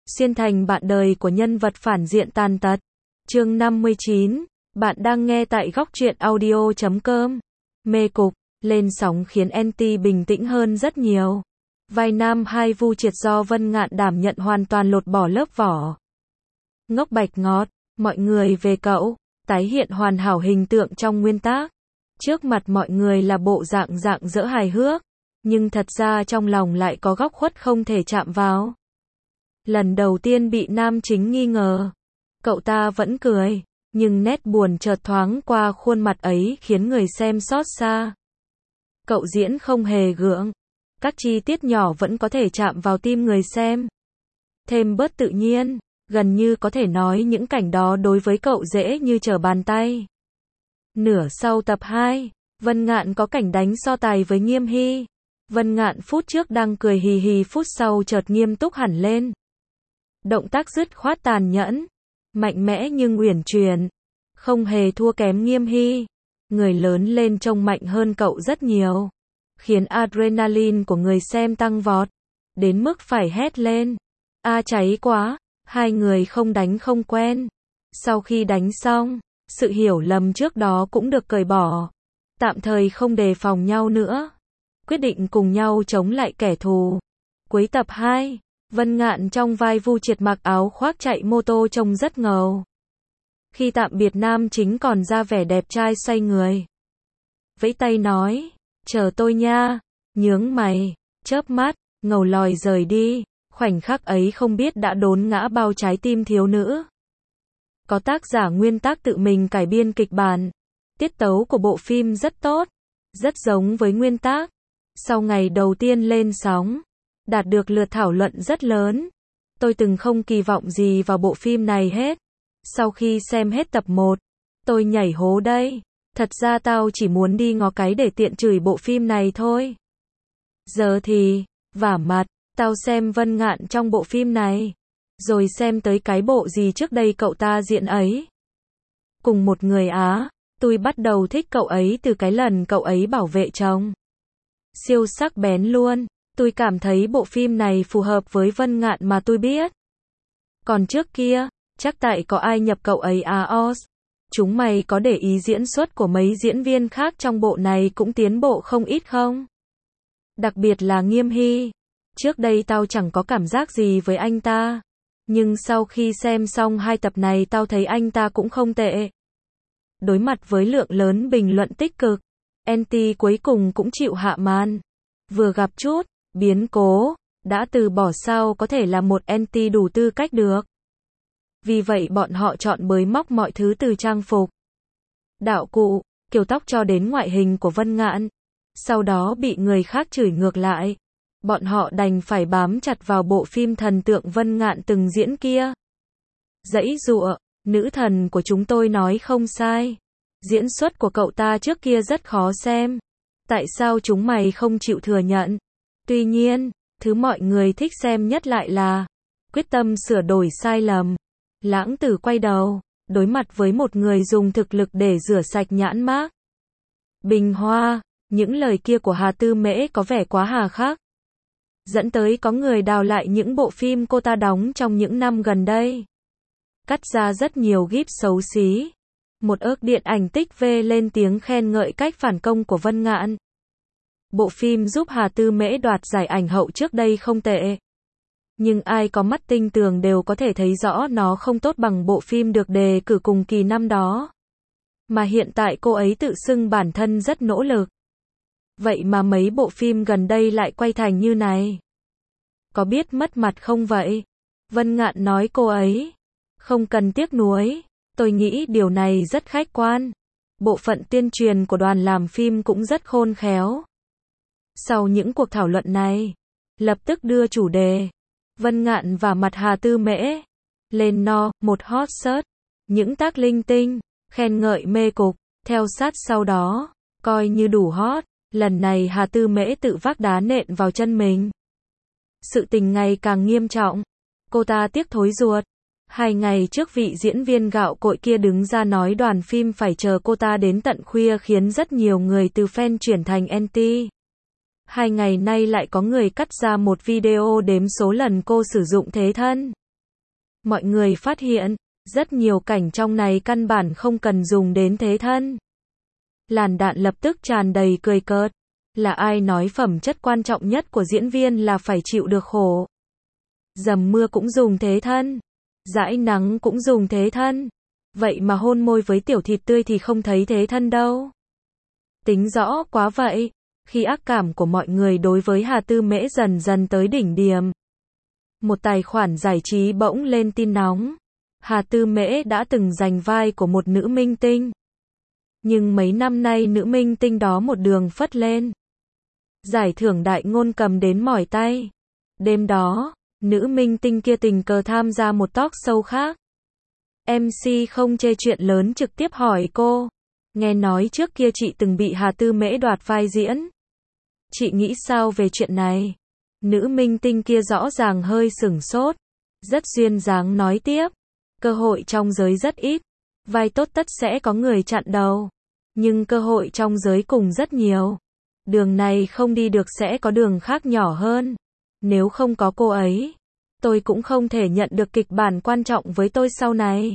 xuyên thành bạn đời của nhân vật phản diện tàn tật. Chương 59, bạn đang nghe tại góc truyện audio.com. Mê cục, lên sóng khiến NT bình tĩnh hơn rất nhiều. Vai nam hai Vu Triệt do Vân Ngạn đảm nhận hoàn toàn lột bỏ lớp vỏ. Ngốc bạch ngọt, mọi người về cậu, tái hiện hoàn hảo hình tượng trong nguyên tác. Trước mặt mọi người là bộ dạng rạng rỡ hài hước, nhưng thật ra trong lòng lại có góc khuất không thể chạm vào. Lần đầu tiên bị nam chính nghi ngờ, cậu ta vẫn cười, nhưng nét buồn chợt thoáng qua khuôn mặt ấy khiến người xem xót xa. Cậu diễn không hề gượng, các chi tiết nhỏ vẫn có thể chạm vào tim người xem. Thêm bớt tự nhiên, gần như có thể nói những cảnh đó đối với cậu dễ như trở bàn tay. Nửa sau tập 2, Vân Ngạn có cảnh đánh so tài với Nghiêm Hy. Vân Ngạn phút trước đang cười hì hì, phút sau chợt nghiêm túc hẳn lên. Động tác dứt khoát tàn nhẫn, mạnh mẽ nhưng uyển chuyển, không hề thua kém Nghiêm Hy. Người lớn lên trông mạnh hơn cậu rất nhiều, khiến adrenaline của người xem tăng vọt, đến mức phải hét lên. A cháy quá, hai người không đánh không quen. Sau khi đánh xong, sự hiểu lầm trước đó cũng được cởi bỏ. Tạm thời không đề phòng nhau nữa, quyết định cùng nhau chống lại kẻ thù. Cuối tập 2, Vân Ngạn trong vai Vu Triệt mặc áo khoác chạy mô tô trông rất ngầu. Khi tạm biệt nam chính còn ra vẻ đẹp trai xoay người, vẫy tay nói, chờ tôi nha, nhướng mày, chớp mắt, ngầu lòi rời đi. Khoảnh khắc ấy không biết đã đốn ngã bao trái tim thiếu nữ. Có tác giả nguyên tác tự mình cải biên kịch bản. Tiết tấu của bộ phim rất tốt, rất giống với nguyên tác. Sau ngày đầu tiên lên sóng, đạt được lượt thảo luận rất lớn. Tôi từng không kỳ vọng gì vào bộ phim này hết. Sau khi xem hết tập 1, tôi nhảy hố đây. Thật ra tao chỉ muốn đi ngó cái để tiện chửi bộ phim này thôi. Giờ thì, vả mặt, tao xem Vân Ngạn trong bộ phim này, rồi xem tới cái bộ gì trước đây cậu ta diễn ấy. Cùng một người Á, tôi bắt đầu thích cậu ấy từ cái lần cậu ấy bảo vệ chồng. Siêu sắc bén luôn, tôi cảm thấy bộ phim này phù hợp với Vân Ngạn mà tôi biết. Còn trước kia, chắc tại có ai nhập cậu ấy AOS. Chúng mày có để ý diễn xuất của mấy diễn viên khác trong bộ này cũng tiến bộ không ít không? Đặc biệt là Nghiêm Hy. Trước đây tao chẳng có cảm giác gì với anh ta, nhưng sau khi xem xong 2 tập này tao thấy anh ta cũng không tệ. Đối mặt với lượng lớn bình luận tích cực, NT cuối cùng cũng chịu hạ màn. Vừa gặp chút biến cố, đã từ bỏ sao có thể là một NT đủ tư cách được. Vì vậy bọn họ chọn bới móc mọi thứ từ trang phục, đạo cụ, kiểu tóc cho đến ngoại hình của Vân Ngạn. Sau đó bị người khác chửi ngược lại. Bọn họ đành phải bám chặt vào bộ phim thần tượng Vân Ngạn từng diễn kia. Giãy giụa, nữ thần của chúng tôi nói không sai. Diễn xuất của cậu ta trước kia rất khó xem. Tại sao chúng mày không chịu thừa nhận? Tuy nhiên, thứ mọi người thích xem nhất lại là quyết tâm sửa đổi sai lầm. Lãng tử quay đầu, đối mặt với một người dùng thực lực để rửa sạch nhãn mác. Bình Hoa, những lời kia của Hà Tư Mễ có vẻ quá hà khắc, dẫn tới có người đào lại những bộ phim cô ta đóng trong những năm gần đây. Cắt ra rất nhiều gif xấu xí. Một ức điện ảnh tích V lên tiếng khen ngợi cách phản công của Vân Ngạn. Bộ phim giúp Hà Tư Mễ đoạt giải ảnh hậu trước đây không tệ. Nhưng ai có mắt tinh tường đều có thể thấy rõ nó không tốt bằng bộ phim được đề cử cùng kỳ năm đó. Mà hiện tại cô ấy tự xưng bản thân rất nỗ lực. Vậy mà mấy bộ phim gần đây lại quay thành như này. Có biết mất mặt không vậy? Vân Ngạn nói cô ấy không cần tiếc nuối. Tôi nghĩ điều này rất khách quan. Bộ phận tuyên truyền của đoàn làm phim cũng rất khôn khéo. Sau những cuộc thảo luận này, lập tức đưa chủ đề Vân Ngạn và mặt Hà Tư Mễ lên một hot search, những tag linh tinh, khen ngợi mê cục, theo sát sau đó, coi như đủ hot. Lần này Hà Tư Mễ tự vác đá nện vào chân mình. Sự tình ngày càng nghiêm trọng. Cô ta tiếc thối ruột. 2 ngày trước vị diễn viên gạo cội kia đứng ra nói đoàn phim phải chờ cô ta đến tận khuya khiến rất nhiều người từ fan chuyển thành anti. 2 ngày nay lại có người cắt ra một video đếm số lần cô sử dụng thế thân. Mọi người phát hiện, rất nhiều cảnh trong này căn bản không cần dùng đến thế thân. Làn đạn lập tức tràn đầy cười cợt. Là ai nói phẩm chất quan trọng nhất của diễn viên là phải chịu được khổ? Dầm mưa cũng dùng thế thân. Dãi nắng cũng dùng thế thân. Vậy mà hôn môi với tiểu thịt tươi thì không thấy thế thân đâu. Tính rõ quá vậy. Khi ác cảm của mọi người đối với Hà Tư Mễ dần dần tới đỉnh điểm, một tài khoản giải trí bỗng lên tin nóng. Hà Tư Mễ đã từng giành vai của một nữ minh tinh. Nhưng mấy năm nay nữ minh tinh đó một đường phất lên. Giải thưởng đại ngôn cầm đến mỏi tay. Đêm đó, nữ minh tinh kia tình cờ tham gia một talk show khác. MC không chê chuyện lớn trực tiếp hỏi cô. Nghe nói trước kia chị từng bị Hà Tư Mễ đoạt vai diễn. Chị nghĩ sao về chuyện này? Nữ minh tinh kia rõ ràng hơi sửng sốt. Rất duyên dáng nói tiếp. Cơ hội trong giới rất ít. Vai tốt tất sẽ có người chặn đầu. Nhưng cơ hội trong giới cùng rất nhiều. Đường này không đi được sẽ có đường khác nhỏ hơn. Nếu không có cô ấy, tôi cũng không thể nhận được kịch bản quan trọng với tôi sau này.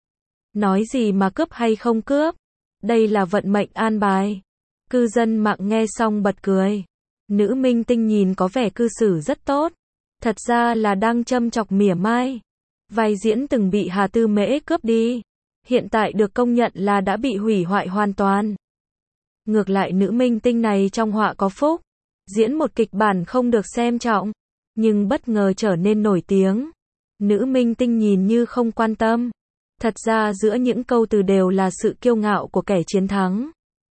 Nói gì mà cướp hay không cướp? Đây là vận mệnh an bài. Cư dân mạng nghe xong bật cười. Nữ minh tinh nhìn có vẻ cư xử rất tốt. Thật ra là đang châm chọc mỉa mai. Vai diễn từng bị Hà Tư Mễ cướp đi. Hiện tại được công nhận là đã bị hủy hoại hoàn toàn. Ngược lại nữ minh tinh này trong họa có phúc. Diễn một kịch bản không được xem trọng. Nhưng bất ngờ trở nên nổi tiếng. Nữ minh tinh nhìn như không quan tâm. Thật ra giữa những câu từ đều là sự kiêu ngạo của kẻ chiến thắng.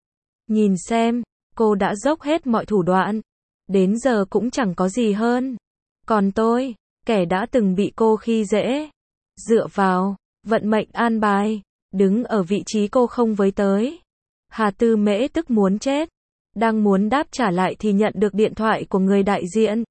Nhìn xem, cô đã dốc hết mọi thủ đoạn. Đến giờ cũng chẳng có gì hơn. Còn tôi, kẻ đã từng bị cô khi dễ. Dựa vào vận mệnh an bài, đứng ở vị trí cô không với tới. Hà Tư Mễ tức muốn chết. Đang muốn đáp trả lại thì nhận được điện thoại của người đại diện.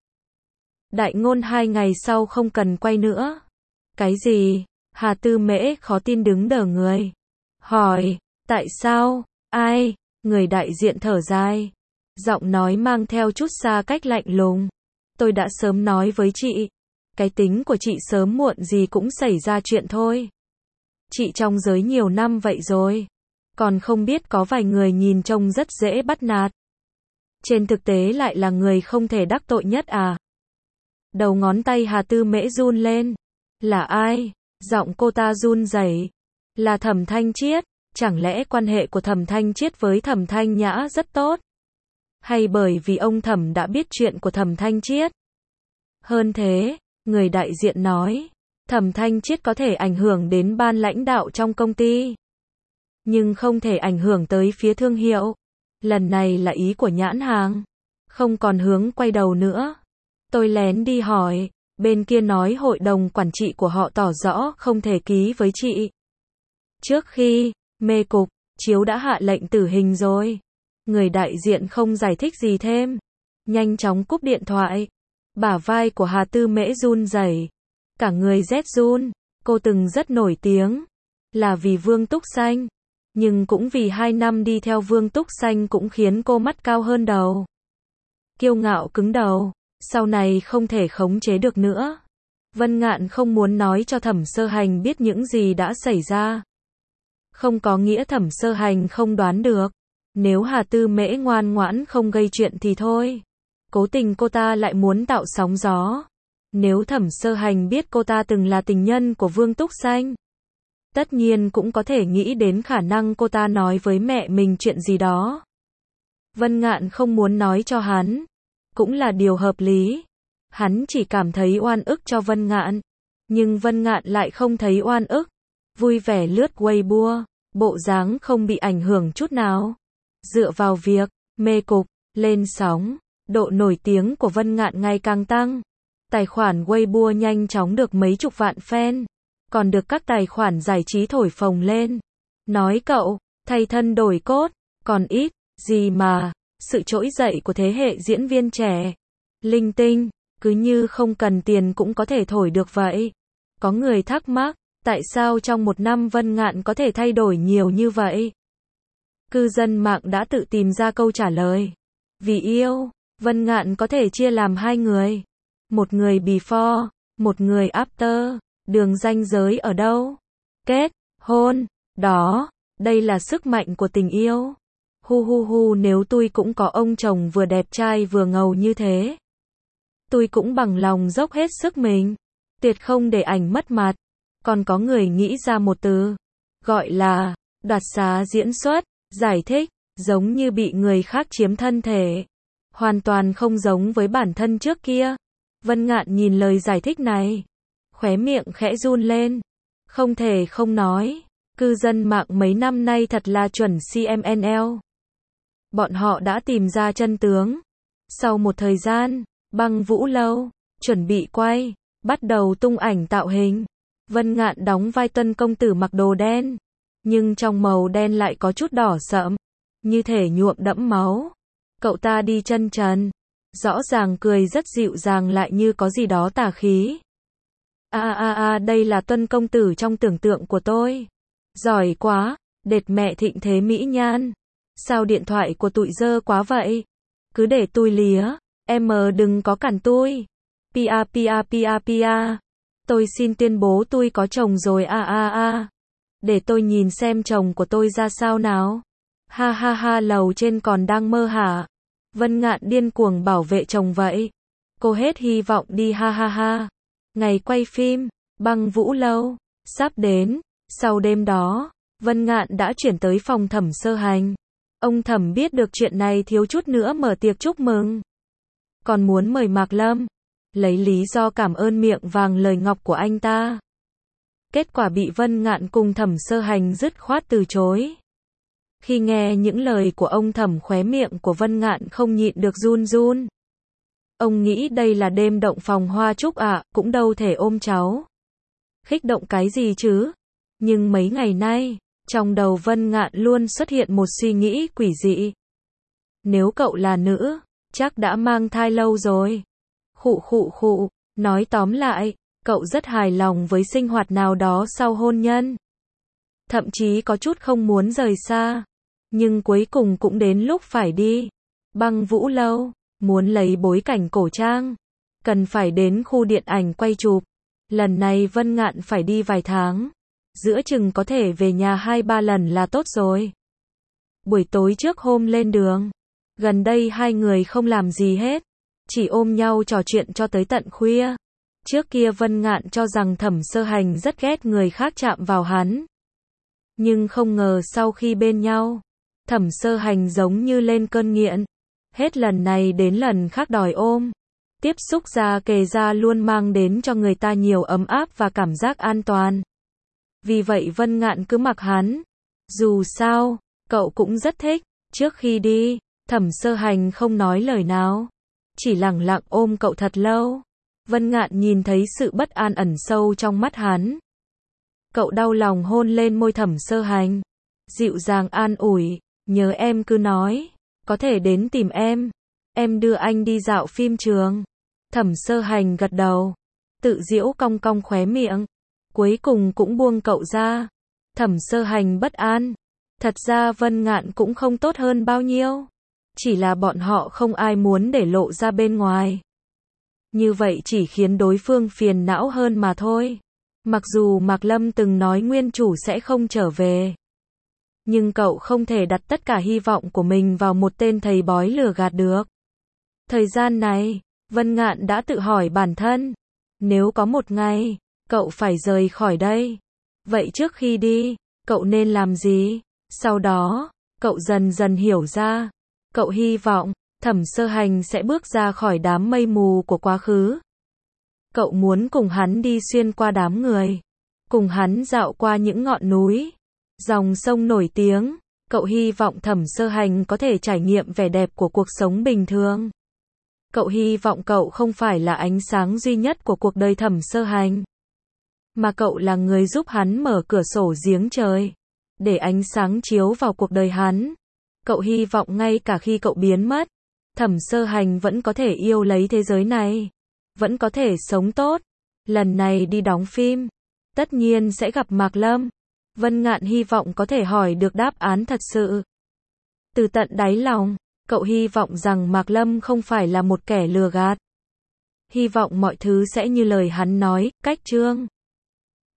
Đại ngôn 2 ngày sau không cần quay nữa. Cái gì? Hà Tư Mễ khó tin đứng đờ người. Hỏi, tại sao? Ai? Người đại diện thở dài. Giọng nói mang theo chút xa cách lạnh lùng. Tôi đã sớm nói với chị. Cái tính của chị sớm muộn gì cũng xảy ra chuyện thôi. Chị trong giới nhiều năm vậy rồi. Còn không biết có vài người nhìn trông rất dễ bắt nạt. Trên thực tế lại là người không thể đắc tội nhất à? Đầu ngón tay Hà Tư Mễ run lên. Là ai? Giọng cô ta run rẩy. Là Thẩm Thanh Chiết. Chẳng lẽ quan hệ của Thẩm Thanh Chiết với Thẩm Thanh Nhã rất tốt? Hay bởi vì ông Thẩm đã biết chuyện của Thẩm Thanh Chiết? Hơn thế, người đại diện nói, Thẩm Thanh Chiết có thể ảnh hưởng đến ban lãnh đạo trong công ty. Nhưng không thể ảnh hưởng tới phía thương hiệu. Lần này là ý của nhãn hàng. Không còn hướng quay đầu nữa. Tôi lén đi hỏi, bên kia nói hội đồng quản trị của họ tỏ rõ không thể ký với chị. Trước khi, mê cục, chiếu đã hạ lệnh tử hình rồi. Người đại diện không giải thích gì thêm. Nhanh chóng cúp điện thoại. Bả vai của Hà Tư Mễ run rẩy. Cả người rét run. Cô từng rất nổi tiếng. Là vì Vương Túc Xanh. Nhưng cũng vì 2 năm đi theo Vương Túc Xanh cũng khiến cô mắt cao hơn đầu. Kiêu ngạo cứng đầu. Sau này không thể khống chế được nữa. Vân Ngạn không muốn nói cho Thẩm Sơ Hành biết những gì đã xảy ra. Không có nghĩa Thẩm Sơ Hành không đoán được. Nếu Hà Tư Mễ ngoan ngoãn không gây chuyện thì thôi. Cố tình cô ta lại muốn tạo sóng gió. Nếu Thẩm Sơ Hành biết cô ta từng là tình nhân của Vương Túc Xanh, tất nhiên cũng có thể nghĩ đến khả năng cô ta nói với mẹ mình chuyện gì đó. Vân Ngạn không muốn nói cho hắn. Cũng là điều hợp lý. Hắn chỉ cảm thấy oan ức cho Vân Ngạn. Nhưng Vân Ngạn lại không thấy oan ức. Vui vẻ lướt Weibo. Bộ dáng không bị ảnh hưởng chút nào. Dựa vào việc mê cục, lên sóng, độ nổi tiếng của Vân Ngạn ngày càng tăng. Tài khoản Weibo nhanh chóng được mấy chục vạn fan. Còn được các tài khoản giải trí thổi phồng lên. Nói cậu, thay thân đổi cốt, còn ít, gì mà, sự trỗi dậy của thế hệ diễn viên trẻ. Linh tinh, cứ như không cần tiền cũng có thể thổi được vậy. Có người thắc mắc, tại sao trong 1 năm Vân Ngạn có thể thay đổi nhiều như vậy? Cư dân mạng đã tự tìm ra câu trả lời. Vì yêu, Vân Ngạn có thể chia làm 2 người. Một người before, một người after. Đường ranh giới ở đâu? Kết, hôn, đó, đây là sức mạnh của tình yêu. Hu hu hu, nếu tôi cũng có ông chồng vừa đẹp trai vừa ngầu như thế, tôi cũng bằng lòng dốc hết sức mình, tuyệt không để ảnh mất mặt. Còn có người nghĩ ra một từ, gọi là đoạt xá diễn xuất, giải thích, giống như bị người khác chiếm thân thể. Hoàn toàn không giống với bản thân trước kia. Vân Ngạn nhìn lời giải thích này, khóe miệng khẽ run lên. Không thể không nói, cư dân mạng mấy năm nay thật là chuẩn CMNL. Bọn họ đã tìm ra chân tướng. Sau một thời gian, Băng Vũ Lâu chuẩn bị quay, bắt đầu tung ảnh tạo hình. Vân Ngạn đóng vai Tuân công tử mặc đồ đen, nhưng trong màu đen lại có chút đỏ sẫm, như thể nhuộm đẫm máu. Cậu ta đi chân trần, rõ ràng cười rất dịu dàng lại như có gì đó tà khí. Đây là Tuân công tử trong tưởng tượng của tôi. Giỏi quá, đệt mẹ thịnh thế mỹ nhan. Sao điện thoại của tụi dơ quá vậy? Cứ để tôi lía, em đừng có cản tôi. Pia. Tôi xin tuyên bố tôi có chồng rồi Để tôi nhìn xem chồng của tôi ra sao nào. Ha, lầu trên còn đang mơ hả? Vân Ngạn điên cuồng bảo vệ chồng vậy. Cô hết hy vọng đi ha. Ngày quay phim, Băng Vũ Lâu, sắp đến. Sau đêm đó, Vân Ngạn đã chuyển tới phòng Thẩm Sơ Hành. Ông Thẩm biết được chuyện này thiếu chút nữa mở tiệc chúc mừng. Còn muốn mời Mạc Lâm, lấy lý do cảm ơn miệng vàng lời ngọc của anh ta. Kết quả bị Vân Ngạn cùng Thẩm Sơ Hành dứt khoát từ chối. Khi nghe những lời của ông Thẩm, khóe miệng của Vân Ngạn không nhịn được run. Ông nghĩ đây là đêm động phòng hoa trúc cũng đâu thể ôm cháu. Khích động cái gì chứ? Nhưng mấy ngày nay, trong đầu Vân Ngạn luôn xuất hiện một suy nghĩ quỷ dị. Nếu cậu là nữ, chắc đã mang thai lâu rồi. Khụ. Nói tóm lại, cậu rất hài lòng với sinh hoạt nào đó sau hôn nhân. Thậm chí có chút không muốn rời xa. Nhưng cuối cùng cũng đến lúc phải đi. Băng Vũ Lâu, muốn lấy bối cảnh cổ trang, cần phải đến khu điện ảnh quay chụp. Lần này Vân Ngạn phải đi vài tháng. Giữa chừng có thể về nhà 2-3 lần là tốt rồi. Buổi tối trước hôm lên đường, gần đây hai người không làm gì hết, chỉ ôm nhau trò chuyện cho tới tận khuya. Trước kia Vân Ngạn cho rằng Thẩm Sơ Hành rất ghét người khác chạm vào hắn. Nhưng không ngờ sau khi bên nhau, Thẩm Sơ Hành giống như lên cơn nghiện. Hết lần này đến lần khác đòi ôm. Tiếp xúc da kề da luôn mang đến cho người ta nhiều ấm áp và cảm giác an toàn. Vì vậy Vân Ngạn cứ mặc hắn. Dù sao, cậu cũng rất thích. Trước khi đi, Thẩm Sơ Hành không nói lời nào, chỉ lẳng lặng ôm cậu thật lâu. Vân Ngạn nhìn thấy sự bất an ẩn sâu trong mắt hắn. Cậu đau lòng hôn lên môi Thẩm Sơ Hành, dịu dàng an ủi, nhớ em cứ nói, có thể đến tìm em đưa anh đi dạo phim trường. Thẩm Sơ Hành gật đầu, tự giễu cong cong khóe miệng, cuối cùng cũng buông cậu ra. Thẩm Sơ Hành bất an, thật ra Vân Ngạn cũng không tốt hơn bao nhiêu, chỉ là bọn họ không ai muốn để lộ ra bên ngoài. Như vậy chỉ khiến đối phương phiền não hơn mà thôi. Mặc dù Mạc Lâm từng nói nguyên chủ sẽ không trở về, nhưng cậu không thể đặt tất cả hy vọng của mình vào một tên thầy bói lừa gạt được. Thời gian này, Vân Ngạn đã tự hỏi bản thân, nếu có một ngày, cậu phải rời khỏi đây, vậy trước khi đi, cậu nên làm gì? Sau đó, cậu dần dần hiểu ra, cậu hy vọng, Thẩm Sơ Hành sẽ bước ra khỏi đám mây mù của quá khứ. Cậu muốn cùng hắn đi xuyên qua đám người, cùng hắn dạo qua những ngọn núi, dòng sông nổi tiếng. Cậu hy vọng Thẩm Sơ Hành có thể trải nghiệm vẻ đẹp của cuộc sống bình thường. Cậu hy vọng cậu không phải là ánh sáng duy nhất của cuộc đời Thẩm Sơ Hành, mà cậu là người giúp hắn mở cửa sổ giếng trời, để ánh sáng chiếu vào cuộc đời hắn. Cậu hy vọng ngay cả khi cậu biến mất, Thẩm Sơ Hành vẫn có thể yêu lấy thế giới này, vẫn có thể sống tốt. Lần này đi đóng phim, tất nhiên sẽ gặp Mạc Lâm. Vân Ngạn hy vọng có thể hỏi được đáp án thật sự. Từ tận đáy lòng, cậu hy vọng rằng Mạc Lâm không phải là một kẻ lừa gạt. Hy vọng mọi thứ sẽ như lời hắn nói, cách chương.